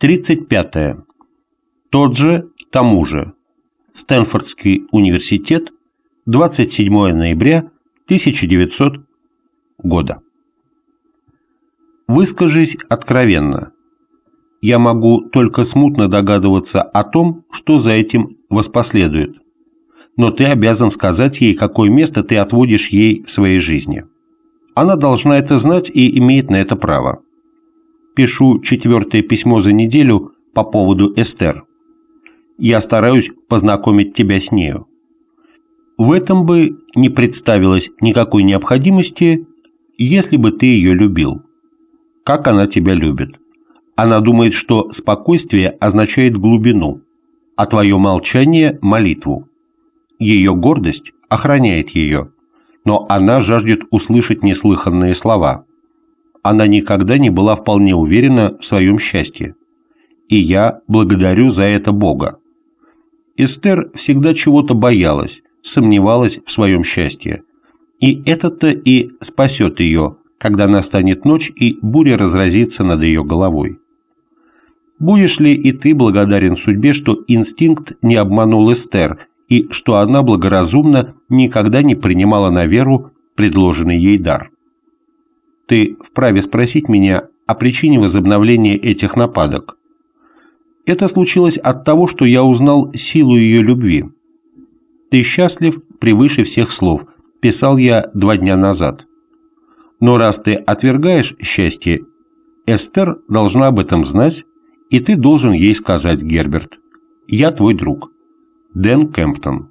35. Тот же, тому же. Стэнфордский университет, 27 ноября 1900 года. Выскажись откровенно. Я могу только смутно догадываться о том, что за этим воспоследует. Но ты обязан сказать ей, какое место ты отводишь ей в своей жизни. Она должна это знать и имеет на это право. Пишу 4-е письмо за неделю по поводу Эстер. Я стараюсь познакомить тебя с нею. В этом бы не представилось никакой необходимости, если бы ты ее любил. Как она тебя любит? Она думает, что спокойствие означает глубину, а твое молчание – молитву. Ее гордость охраняет ее, но она жаждет услышать неслыханные слова. Она никогда не была вполне уверена в своем счастье. И я благодарю за это Бога. Эстер всегда чего-то боялась, сомневалась в своем счастье. И это-то и спасет ее, когда настанет ночь и буря разразится над ее головой. Будешь ли и ты благодарен судьбе, что инстинкт не обманул Эстер, и что она благоразумно никогда не принимала на веру предложенный ей дар? Ты вправе спросить меня о причине возобновления этих нападок. Это случилось от того, что я узнал силу ее любви. «Ты счастлив превыше всех слов», писал я 2 дня назад. Но раз ты отвергаешь счастье, Эстер должна об этом знать, и ты должен ей сказать, Герберт: «Я твой друг». Дэн Кемптон.